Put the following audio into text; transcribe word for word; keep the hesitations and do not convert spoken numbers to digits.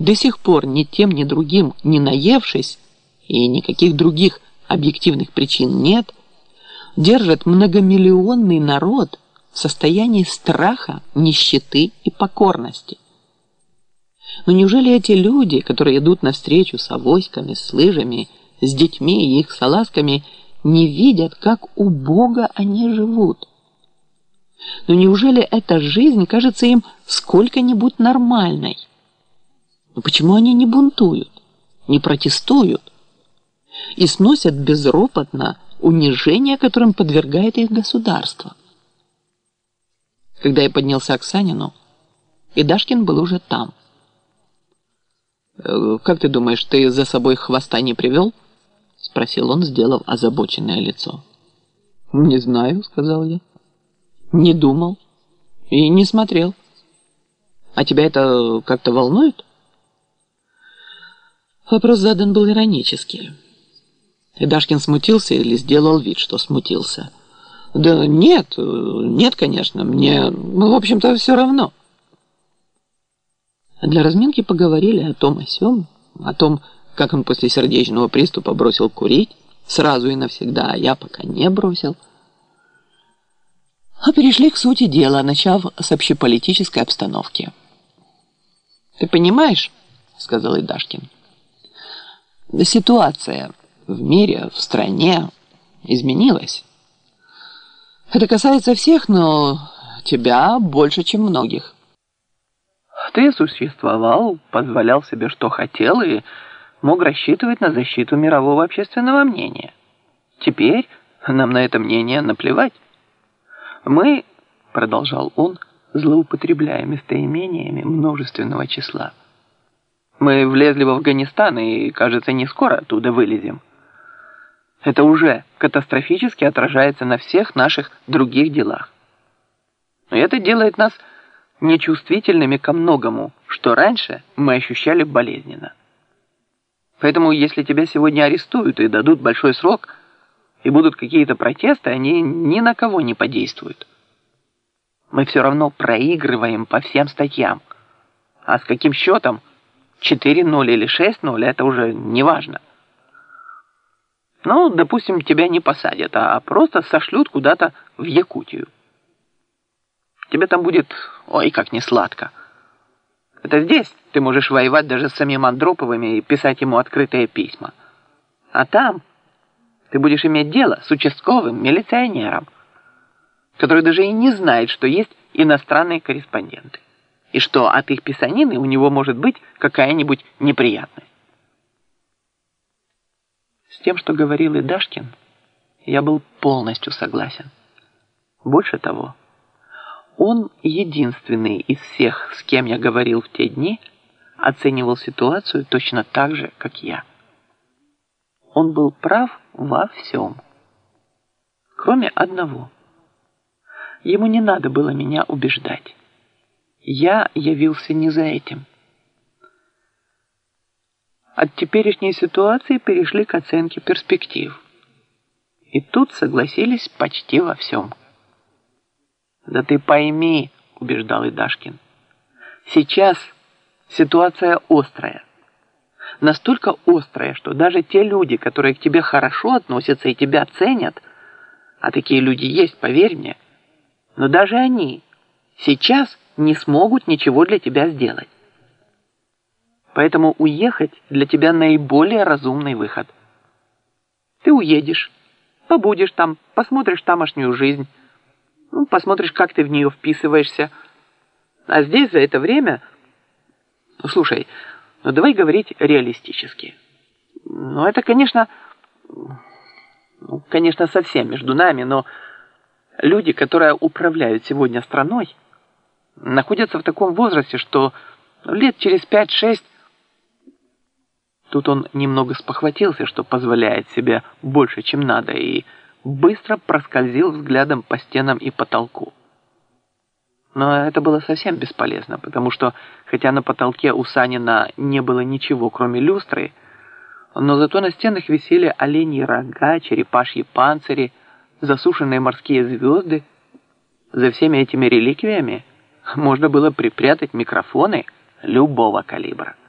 до сих пор ни тем, ни другим не наевшись, и никаких других объективных причин нет, держат многомиллионный народ в состоянии страха, нищеты и покорности. Но неужели эти люди, которые идут навстречу с авоськами, с лыжами, с детьми и их салазками, не видят, как убого они живут? Но неужели эта жизнь кажется им сколько-нибудь нормальной? Но почему они не бунтуют, не протестуют и сносят безропотно унижение, которым подвергает их государство? Когда я поднялся к Санину, Идашкин был уже там. «Как ты думаешь, ты за собой хвоста не привел?» — спросил он, сделав озабоченное лицо. «Не знаю», — сказал я. «Не думал и не смотрел. А тебя это как-то волнует?» Вопрос задан был иронически. Идашкин смутился или сделал вид, что смутился. «Да нет, нет, конечно, мне, ну, в общем-то, все равно». Для разминки поговорили о том о сём, о том, как он после сердечного приступа бросил курить, сразу и навсегда, а я пока не бросил. А перешли к сути дела, начав с общеполитической обстановки. «Ты понимаешь, — сказал Идашкин, — ситуация в мире, в стране изменилась. Это касается всех, но тебя больше, чем многих. Ты существовал, позволял себе, что хотел, и мог рассчитывать на защиту мирового общественного мнения. Теперь нам на это мнение наплевать. Мы, — продолжал он, злоупотребляя местоимениями множественного числа, — мы влезли в Афганистан и, кажется, не скоро оттуда вылезем. Это уже катастрофически отражается на всех наших других делах. И это делает нас нечувствительными ко многому, что раньше мы ощущали болезненно. Поэтому, если тебя сегодня арестуют и дадут большой срок, и будут какие-то протесты, они ни на кого не подействуют. Мы все равно проигрываем по всем статьям. А с каким счетом? четыре ноль или шесть ноль, это уже не важно. Ну, допустим, тебя не посадят, а просто сошлют куда-то в Якутию. Тебе там будет, ой, как не сладко. Это здесь ты можешь воевать даже с самим Андроповым и писать ему открытые письма. А там ты будешь иметь дело с участковым милиционером, который даже и не знает, что есть иностранные корреспонденты, и что от их писанины у него может быть какая-нибудь неприятность. С тем, что говорил Идашкин, я был полностью согласен. Больше того, он единственный из всех, с кем я говорил в те дни, оценивал ситуацию точно так же, как я. Он был прав во всем, кроме одного. Ему не надо было меня убеждать. Я явился не за этим. От теперешней ситуации перешли к оценке перспектив. И тут согласились почти во всем. «Да ты пойми, — убеждал Идашкин, — сейчас ситуация острая. Настолько острая, что даже те люди, которые к тебе хорошо относятся и тебя ценят, а такие люди есть, поверь мне, но даже они сейчас не смогут ничего для тебя сделать. Поэтому уехать для тебя наиболее разумный выход. Ты уедешь, побудешь там, посмотришь тамошнюю жизнь, ну, посмотришь, как ты в нее вписываешься. А здесь за это время... Ну, слушай, ну давай говорить реалистически. Ну, это, конечно... Ну, конечно, совсем между нами, но люди, которые управляют сегодня страной, находятся в таком возрасте, что лет через пять-шесть... Тут он немного спохватился, что позволяет себе больше, чем надо, и быстро проскользил взглядом по стенам и потолку. Но это было совсем бесполезно, потому что, хотя на потолке у Санина не было ничего, кроме люстры, но зато на стенах висели оленьи рога, черепашьи панцири, засушенные морские звезды. За всеми этими реликвиями можно было припрятать микрофоны любого калибра.